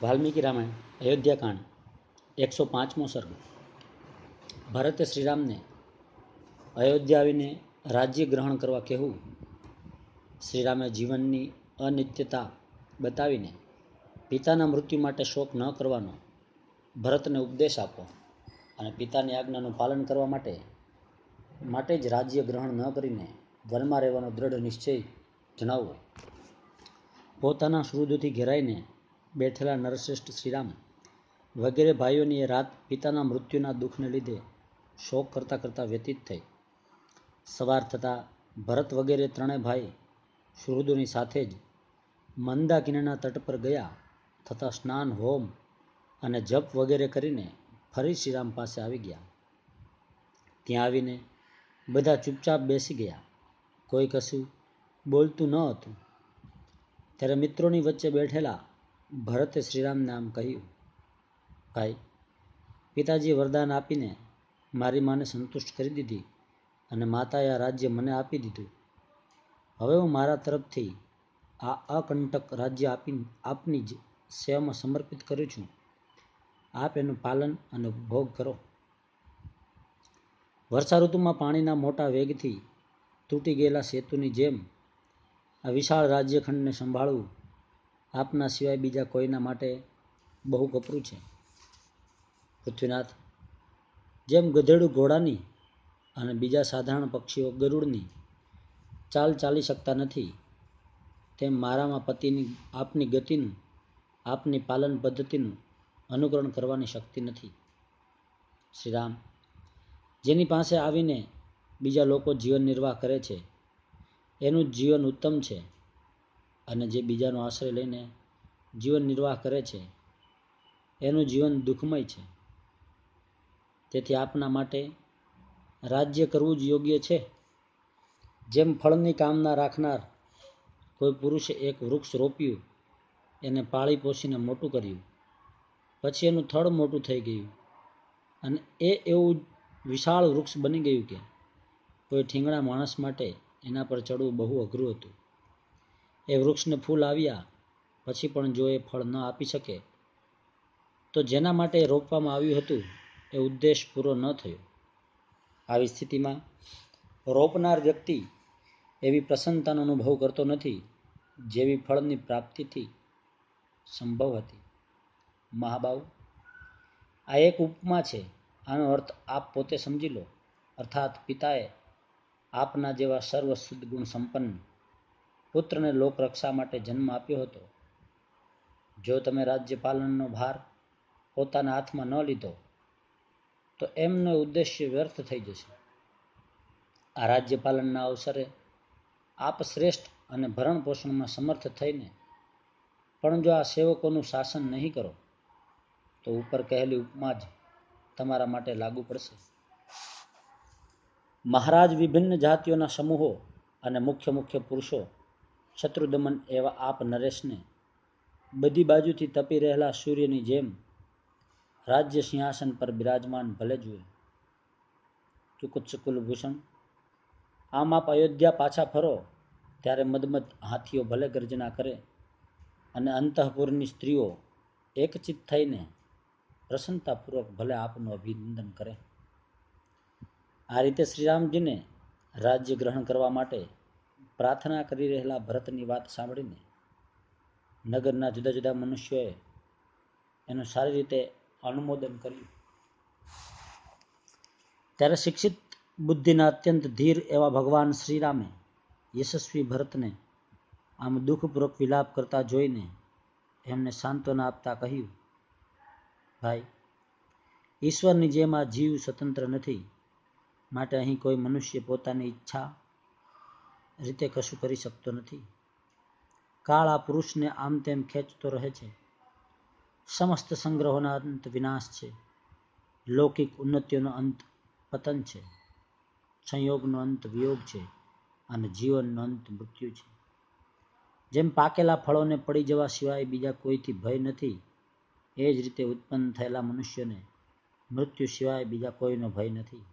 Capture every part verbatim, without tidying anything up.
વાલ્મીકી રામાયણ અયોધ્યાકાંડ એકસો પાંચમો સર્ગ. ભરતે શ્રીરામને અયોધ્યા આવીને રાજ્ય ગ્રહણ કરવા કહેવું. શ્રીરામે જીવનની અનિત્યતા બતાવીને પિતાના મૃત્યુ માટે શોક ન કરવાનો ભરતને ઉપદેશ આપો અને પિતાની આજ્ઞાનું પાલન કરવા માટે માટે જ રાજ્ય ગ્રહણ ન કરીને વનમાં રહેવાનો દ્રઢ નિશ્ચય જણાવવો. પોતાના સુહૃદોથી ઘેરાઈને બેઠેલા નરશ્રેષ્ઠ શ્રીરામ વગેરે ભાઈઓની એ રાત પિતાના મૃત્યુના દુઃખને લીધે શોક કરતાં કરતાં વ્યતીત થઈ. સવાર થતાં ભરત વગેરે ત્રણેય ભાઈ સુહૃદોની સાથે જ મંદાકિનીના તટ પર ગયા તથા સ્નાન હોમ અને જપ વગેરે કરીને ફરી શ્રીરામ પાસે આવી ગયા. ત્યાં આવીને બધા ચૂપચાપ બેસી ગયા. કોઈ કશું બોલતું ન હતું. ત્યારે મિત્રોની વચ્ચે બેઠેલા ભરતે શ્રીરામને આમ કહ્યું, ભાઈ, પિતાજીએ વરદાન આપીને મારી માને સંતુષ્ટ કરી દીધી અને માતાએ આ રાજ્ય મને આપી દીધું. હવે હું મારા તરફથી આ અકંટક રાજ્ય આપી આપની જ સેવામાં સમર્પિત કરું છું. આપ એનું પાલન અને ઉપભોગ કરો. વર્ષા ઋતુમાં પાણીના મોટા વેગથી તૂટી ગયેલા સેતુની જેમ આ વિશાળ રાજ્યખંડને સંભાળવું આપના સિવાય બીજા કોઈના માટે બહુ કપરું છે. પૃથ્વીનાથ, જેમ ગધેડું ઘોડાની અને બીજા સાધારણ પક્ષીઓ ગરુડની ચાલ ચાલી શકતા નથી, તેમ મારામાં પતિની આપની ગતિનું આપની પાલન પદ્ધતિનું અનુકરણ કરવાની શક્તિ નથી. શ્રીરામ, જેની પાસે આવીને બીજા લોકો જીવન નિર્વાહ કરે છે એનું જીવન ઉત્તમ છે, અને જે બીજાનો આશ્રય લઈને જીવન નિર્વાહ કરે છે એનું જીવન દુઃખમય છે. તેથી આપના માટે રાજ્ય કરવું જ યોગ્ય છે. જેમ ફળની કામના રાખનાર કોઈ પુરુષે એક વૃક્ષ રોપ્યું, એને પાળી પોષીને મોટું કર્યું, પછી એનું થડ મોટું થઈ ગયું અને એ એવું વિશાળ વૃક્ષ બની ગયું કે કોઈ ઠીંગણા માણસ માટે એના પર ચડવું બહુ અઘરું હતું. એ વૃક્ષને ફૂલ આવ્યા પછી પણ જો એ ફળ ન આપી શકે તો જેના માટે એ રોપવામાં આવ્યું હતું એ ઉદ્દેશ પૂરો ન થયો. આવી સ્થિતિમાં રોપનાર વ્યક્તિ એવી પ્રસન્નતાનો અનુભવ કરતો નથી જેવી ફળની પ્રાપ્તિથી સંભવ હતી. મહાબાહુ, આ એક ઉપમા છે. આનો અર્થ આપ પોતે સમજી લો. અર્થાત પિતાએ આપના જેવા સર્વ સદગુણ સંપન્ન પુત્રને લોકરક્ષા માટે જન્મ આપ્યો હતો. જો તમે રાજ્યપાલનનો ભાર પોતાના હાથમાં ન લીધો તો એમનો ઉદ્દેશ્ય વ્યર્થ થઈ જશે. આ રાજ્યપાલનના અવસરે આપ શ્રેષ્ઠ અને ભરણ પોષણમાં સમર્થ થઈને પણ જો આ સેવકોનું શાસન નહીં કરો તો ઉપર કહેલી ઉપમા જ તમારા માટે લાગુ પડશે. મહારાજ, વિભિન્ન જાતિઓના સમૂહો અને મુખ્ય મુખ્ય પુરુષો શત્રુદમન એવા આપ નરેશને બધી બાજુથી તપી રહેલા સૂર્યની જેમ રાજ્ય સિંહાસન પર બિરાજમાન ભલે જુએ. ચુકુત્સકુલભૂષણ, આમ આપ અયોધ્યા પાછા ફરો ત્યારે મદમદ હાથીઓ ભલે ગર્જના કરે અને અંતઃપુરની સ્ત્રીઓ એકચિત થઈને પ્રસન્નતાપૂર્વક ભલે આપનું અભિનંદન કરે. આ રીતે શ્રીરામજીને રાજ્ય ગ્રહણ કરવા માટે પ્રાર્થના કરી રહેલા ભરતની વાત સાંભળીને નગરના જુદા જુદા મનુષ્યોએ એનું સારી રીતે અનુમોદન કર્યું. ત્યારે શિક્ષિત બુદ્ધિના અત્યંત ધીર એવા ભગવાન શ્રીરામે યશસ્વી ભરતને આમ દુઃખપૂર્વક વિલાપ કરતા જોઈને એમને સાંત્વના આપતા કહ્યું, ભાઈ, ઈશ્વરની જેમ આ જીવ સ્વતંત્ર નથી, માટે અહીં કોઈ મનુષ્ય પોતાની ઈચ્છા રીતે કશું કરી શકતો નથી. કાળ આ પુરુષને આમ તેમ ખેંચતો રહે છે. સમસ્ત સંગ્રહોના અંત વિનાશ છે. લૌકિક ઉન્નતિઓનો અંત પતન છે. સંયોગનો અંત વિયોગ છે અને જીવનનો અંત મૃત્યુ છે. જેમ પાકેલા ફળોને પડી જવા સિવાય બીજા કોઈથી ભય નથી, એ જ રીતે ઉત્પન્ન થયેલા મનુષ્યને મૃત્યુ સિવાય બીજા કોઈનો ભય નથી.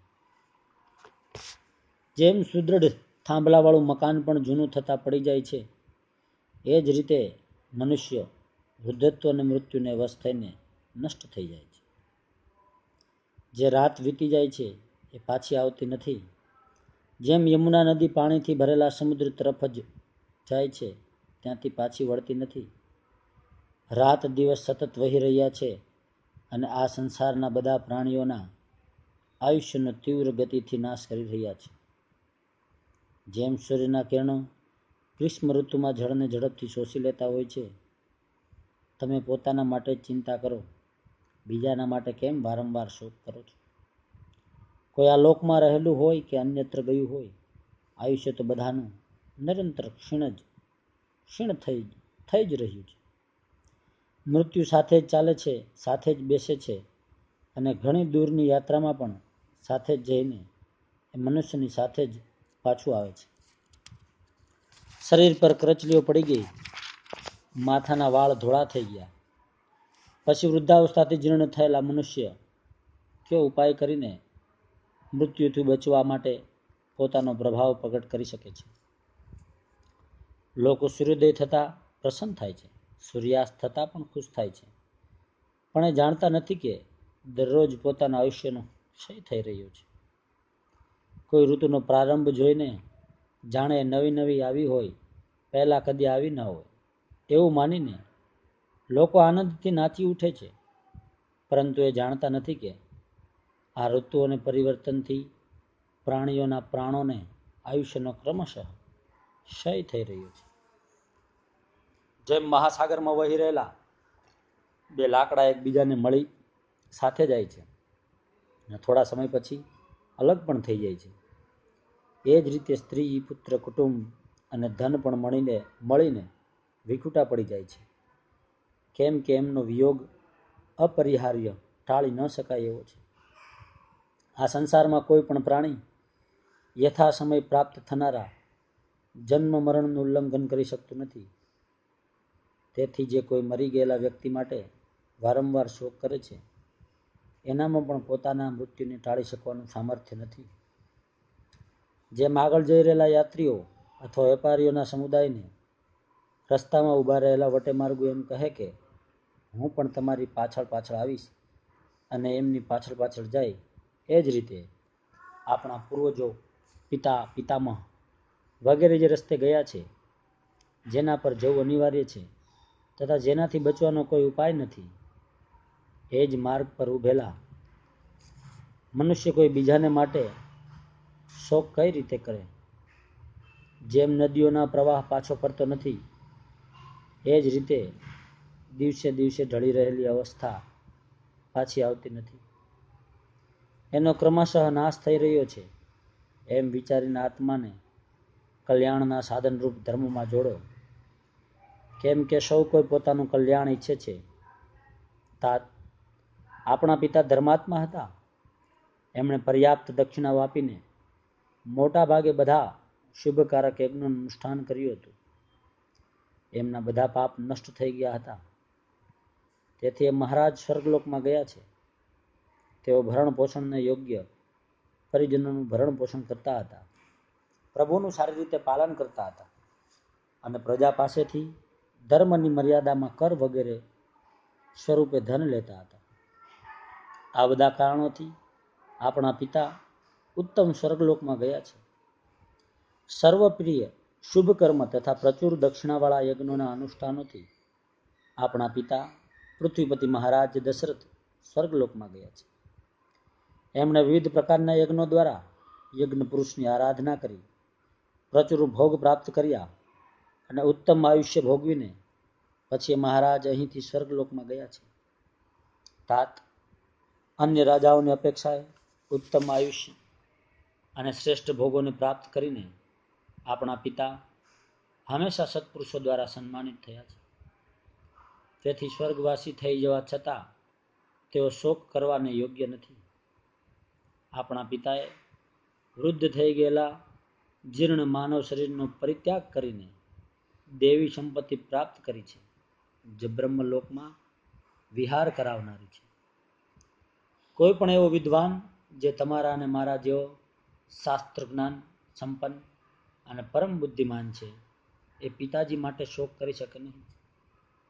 જેમ સુદૃઢ થાંભલાવાળું મકાન પણ જૂનું થતાં પડી જાય છે, એ જ રીતે મનુષ્ય વૃદ્ધત્વ અને મૃત્યુને વશ થઈને નષ્ટ થઈ જાય છે. જે રાત વીતી જાય છે એ પાછી આવતી નથી. જેમ યમુના નદી પાણીથી ભરેલા સમુદ્ર તરફ જ જાય છે, ત્યાંથી પાછી વળતી નથી. રાત દિવસ સતત વહી રહ્યા છે અને આ સંસારના બધા પ્રાણીઓના આયુષ્યનો તીવ્ર ગતિથી નાશ કરી રહ્યા છે. જેમ સૂર્યના કિરણો ગ્રીષ્મ ઋતુમાં જળને ઝડપથી શોષી લેતા હોય છે, તમે પોતાના માટે જ ચિંતા કરો, બીજાના માટે કેમ વારંવાર શોક કરો છો? કોઈ આ લોકમાં રહેલું હોય કે અન્યત્ર ગયું હોય, આયુષ્ય તો બધાનું નિરંતર ક્ષીણ જ ક્ષીણ થઈ થઈ જ રહ્યું છે. મૃત્યુ સાથે જ ચાલે છે, સાથે જ બેસે છે અને ઘણી દૂરની યાત્રામાં પણ સાથે જ જઈને એ મનુષ્યની સાથે જ પાછું આવે છે. શરીર પર કરચલીઓ પડી ગઈ, માથાના વાળ ધોળા થઈ ગયા, પછી વૃદ્ધાવસ્થાથી જીર્ણ થયેલા મનુષ્ય કયો ઉપાય કરીને મૃત્યુથી બચવા માટે પોતાનો પ્રભાવ પ્રગટ કરી શકે છે? લોકો સૂર્યોદય થતાં પ્રસન્ન થાય છે, સૂર્યાસ્ત થતાં પણ ખુશ થાય છે, પણ એ જાણતા નથી કે દરરોજ પોતાના આયુષ્યનો ક્ષય થઈ રહ્યો છે. કોઈ ઋતુનો પ્રારંભ જોઈને જાણે નવી નવી આવી હોય, પહેલાં કદી આવી ન હોય એવું માનીને લોકો આનંદથી નાચી ઉઠે છે, પરંતુ એ જાણતા નથી કે આ ઋતુઓને પરિવર્તનથી પ્રાણીઓના પ્રાણોને આયુષ્યનો ક્રમશઃ ક્ષય થઈ રહ્યો છે. જેમ મહાસાગરમાં વહી રહેલા બે લાકડા એકબીજાને મળી સાથે જાય છે અને થોડા સમય પછી અલગ પણ થઈ જાય છે, એ જ રીતે સ્ત્રી, પુત્ર, કુટુંબ અને ધન પણ મળીને મળીને વિખૂટા પડી જાય છે. કેમ કે એમનો વિયોગ અપરિહાર્ય, ટાળી ન શકાય એવો છે. આ સંસારમાં કોઈ પણ પ્રાણી યથા સમય પ્રાપ્ત થનારા જન્મ મરણનું ઉલ્લંઘન કરી શકતું નથી. તેથી જે કોઈ મરી ગયેલા વ્યક્તિ માટે વારંવાર શોક કરે છે, એનામાં પણ પોતાના મૃત્યુને ટાળી શકવાનું સામર્થ્ય નથી. જેમ આગળ જઈ રહેલા યાત્રીઓ અથવા વેપારીઓના સમુદાયને રસ્તામાં ઊભા રહેલા વટેમાર્ગુ એમ કહે કે હું પણ તમારી પાછળ પાછળ આવીશ અને એમની પાછળ પાછળ જાય, એ જ રીતે આપણા પૂર્વજો, પિતા, પિતામહ વગેરે જે રસ્તે ગયા છે, જેના પર જવું અનિવાર્ય છે તથા જેનાથી બચવાનો કોઈ ઉપાય નથી, એ જ માર્ગ પર ઊભેલા મનુષ્ય કોઈ બીજાને માટે શોક કઈ રીતે કરે? જેમ નદીઓના પ્રવાહ પાછો ફરતો નથી, એ જ રીતે દિવસે દિવસે ઢળી રહેલી અવસ્થા પાછી આવતી નથી. એનો ક્રમશઃ નાશ થઈ રહ્યો છે એમ વિચારીને આત્માને કલ્યાણના સાધનરૂપ ધર્મમાં જોડો. કેમ કે સૌ કોઈ પોતાનું કલ્યાણ ઈચ્છે છે. તાત આપણા પિતા ધર્માત્મા હતા. એમણે પર્યાપ્ત દક્ષિણાઓ આપીને મોટા ભાગે બધા શુભકારક યજ્ઞોનું અનુષ્ઠાન કર્યું હતું. એમના બધા પાપ નષ્ટ થઈ ગયા હતા. તેથી એ મહારાજ સ્વર્ગલોકમાં ગયા છે. તેઓ ભરણ પોષણને યોગ્ય પરિજનોનું ભરણ પોષણ કરતા હતા, પ્રભુનું સારી રીતે પાલન કરતા હતા અને પ્રજા પાસેથી ધર્મની મર્યાદામાં કર વગેરે સ્વરૂપે ધન લેતા હતા. આ બધા કારણોથી આપણા પિતા ઉત્તમ સ્વર્ગલોકમાં ગયા છે. સર્વપ્રિય શુભ કર્મ તથા પ્રચુર દક્ષિણાવાળા યજ્ઞોના અનુષ્ઠાનોથી આપણા પિતા પૃથ્વીપતિ મહારાજ દશરથ સ્વર્ગલોકમાં ગયા છે. એમણે વિવિધ પ્રકારના યજ્ઞો દ્વારા યજ્ઞ પુરુષની આરાધના કરી પ્રચુર ભોગ પ્રાપ્ત કર્યા અને ઉત્તમ આયુષ્ય ભોગવીને પછી મહારાજ અહીંથી સ્વર્ગલોકમાં ગયા છે. તાત અન્ય રાજાઓની અપેક્ષાએ ઉત્તમ આયુષ્ય અને શ્રેષ્ઠ ભોગોને પ્રાપ્ત કરીને આપણા પિતા હંમેશા સત્પુરુષો દ્વારા સન્માનિત થયા છે. તેથી સ્વર્ગવાસી થઈ જવા છતાં તેઓ શોક કરવાને યોગ્ય નથી. આપણા પિતાએ વૃદ્ધ થઈ ગયેલા જીર્ણ માનવ શરીરનો પરિત્યાગ કરીને દેવી સંપત્તિ પ્રાપ્ત કરી છે, જે બ્રહ્મલોકમાં વિહાર કરાવનારી છે. કોઈ પણ એવો વિદ્વાન જે તમારા અને મારા જેવો શાસ્ત્ર જ્ઞાન સંપન્ન અને પરમ બુદ્ધિમાન છે, એ પિતાજી માટે શોક કરી શકે નહીં.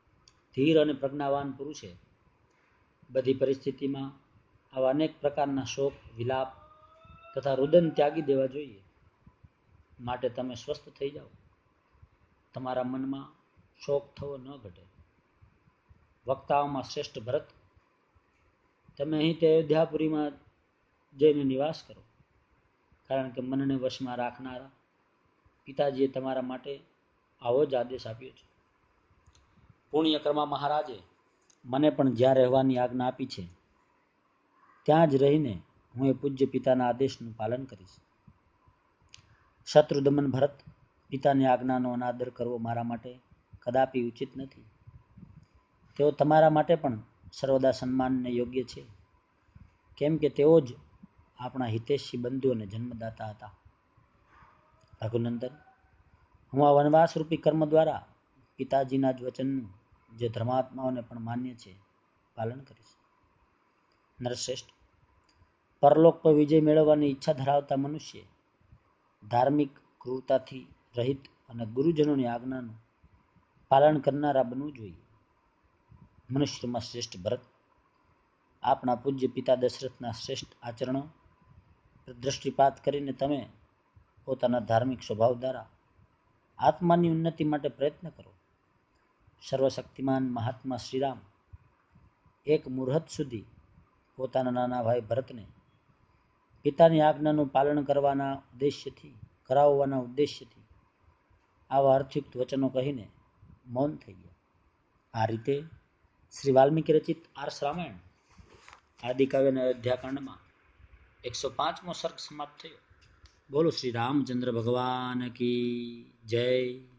ધીર અને પ્રજ્ઞાવાન પુરુષે બધી પરિસ્થિતિમાં આવા અનેક પ્રકારના શોક, વિલાપ તથા રુદન ત્યાગી દેવા જોઈએ. માટે તમે સ્વસ્થ થઈ જાઓ. તમારા મનમાં શોક થવો ન ઘટે. વક્તાઓમાં શ્રેષ્ઠ ભરત, તમે અહીં તે અયોધ્યાપુરીમાં જઈને નિવાસ કરો, કારણ કે મનને વશમાં રાખનારા પિતાજીએ તમારા માટે આવો જ આદેશ આપ્યો છે. પુણ્યકર્મા મહારાજે મને પણ જ્યાં રહેવાની આજ્ઞા આપી છે ત્યાં જ રહીને હું એ પૂજ્ય પિતાના આદેશનું પાલન કરીશ. શત્રુદમન ભરત, પિતાની આજ્ઞાનો અનાદર કરવો મારા માટે કદાપી ઉચિત નથી. તેઓ તમારા માટે પણ સર્વદા સન્માનને યોગ્ય છે, કેમ કે તેઓ જ આપણા હિતેશી બંધુ અને જન્મદાતા હતા. રઘુનંદન, હું આ વનવાસ રૂપી કર્મ દ્વારા પિતાજીના જ વચનનું, જે ધર્માત્માઓને પણ માન્ય છે, પાલન કરીશ. નરશ્રેષ્ઠ, પરલોક પર વિજય મેળવવાની ઈચ્છા ધરાવતા મનુષ્ય ધાર્મિક, ક્રૂરતાથી રહિત અને ગુરુજનોની આજ્ઞાનું પાલન કરનારા બનવું જોઈએ. મનુષ્યમાં શ્રેષ્ઠ ભરત, આપણા પૂજ્ય પિતા દશરથના શ્રેષ્ઠ આચરણો પર દ્રષ્ટિપાત કરીને તમે પોતાના ધાર્મિક સ્વભાવ દ્વારા આત્માની ઉન્નતિ માટે પ્રયત્ન કરો. સર્વશક્તિમાન મહાત્મા શ્રીરામ એક મુહૂર્ત સુધી પોતાના નાના ભાઈ ભરતને પિતાની આજ્ઞાનું પાલન કરવાના ઉદ્દેશ્યથી કરાવવાના ઉદ્દેશ્યથી આવા અર્થયુક્ત વચનો કહીને મૌન થઈ ગયા. આ રીતે શ્રી વાલ્મીકી રચિત આર્ષ રામાયણ આદિકાવ્યના અયોધ્યાકાંડમાં એકસો પાંચમો સર્ગ સમાપ્ત થયો. બોલો શ્રી રામચંદ્ર ભગવાન કી જય.